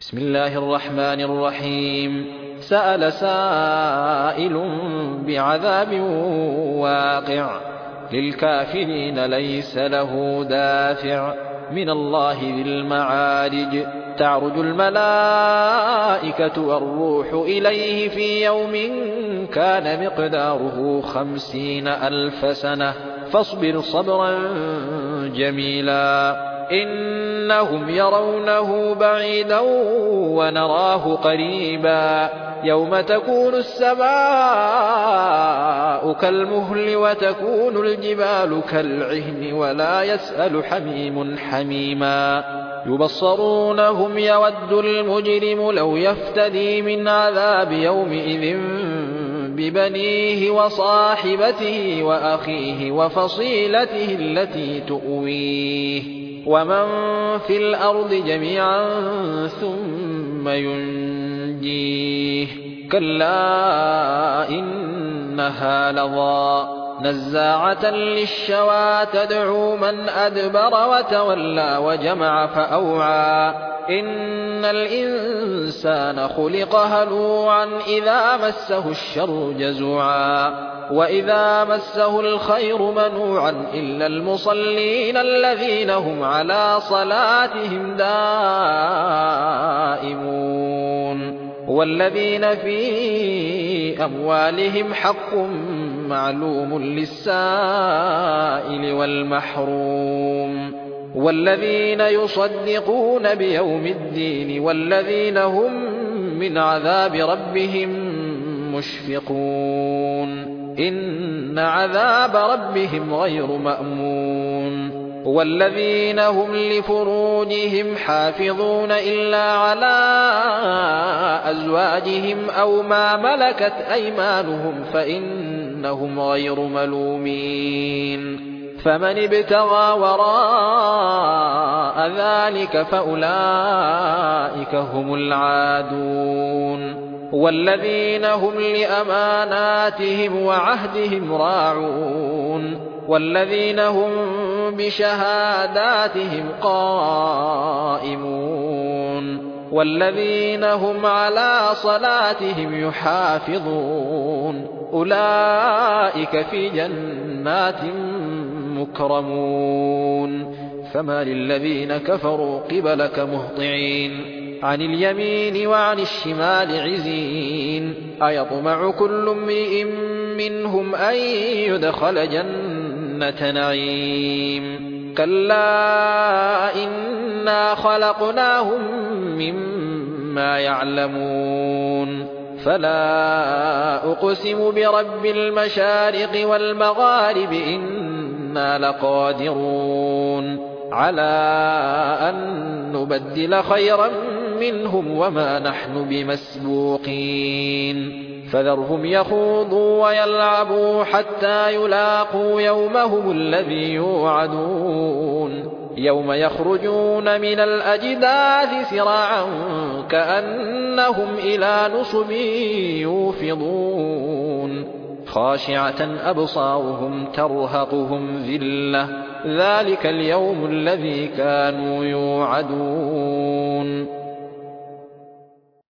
بسم الله الرحمن الرحيم. سأل سائل بعذاب واقع للكافرين ليس له دافع من الله ذي المعارج. تعرج الملائكة والروح إليه في يوم كان مقداره 50,000 سنة فاصبر صبرا جميلا. إنهم يرونه بعيدا ونراه قريبا. يوم تكون السماء كالمهل وتكون الجبال كالعهن ولا يسأل حميم حميما. يبصرونهم يود المجرم لو يفتدي من عذاب يومئذ ببنيه وصاحبته وأخيه وفصيلته التي تؤويه ومن في الأرض جميعا ثم ينجيه. كلا إنها لظى نزاعة للشوى تدعو من أدبر وتولى وجمع فأوعى. إن الإنسان خلق هلوعا إذا مسه الشر جزوعا وإذا مسه الخير منوعا إلا المصلين الذين هم على صلاتهم دائمون والذين في أموالهم حق معلوم للسائل والمحروم والذين يصدقون بيوم الدين والذين هم من عذاب ربهم مشفقون. إن عذاب ربهم غير مأمون. والذين هم لفروجهم حافظون إلا على أزواجهم أو ما ملكت أيمانهم فإنهم غير ملومين. فمن ابتغى وراء ذلك فأولئك هم العادون. والذين هم لأماناتهم وعهدهم راعون والذين هم بشهاداتهم قائمون والذين هم على صلاتهم يحافظون أولئك في جنات مكرمون. فما للذين كفروا قبلك مهطعين عن اليمين وعن الشمال عزين. أيطمع كل امرئ منهم أن يدخل جنة نعيم. كلا إنا خلقناهم مما يعلمون. فلا أقسم برب المشارق والمغارب إنا لقادرون على أن نبدل خيرا منهم وما نحن بمسبوقين. فذرهم يخوضوا ويلعبوا حتى يلاقوا يومهم الذي يوعدون. يوم يخرجون من الأجداث سراعا كأنهم إلى نصب يوفضون. خاشعة أبصارهم ترهقهم ذلة ذلك اليوم الذي كانوا يوعدون.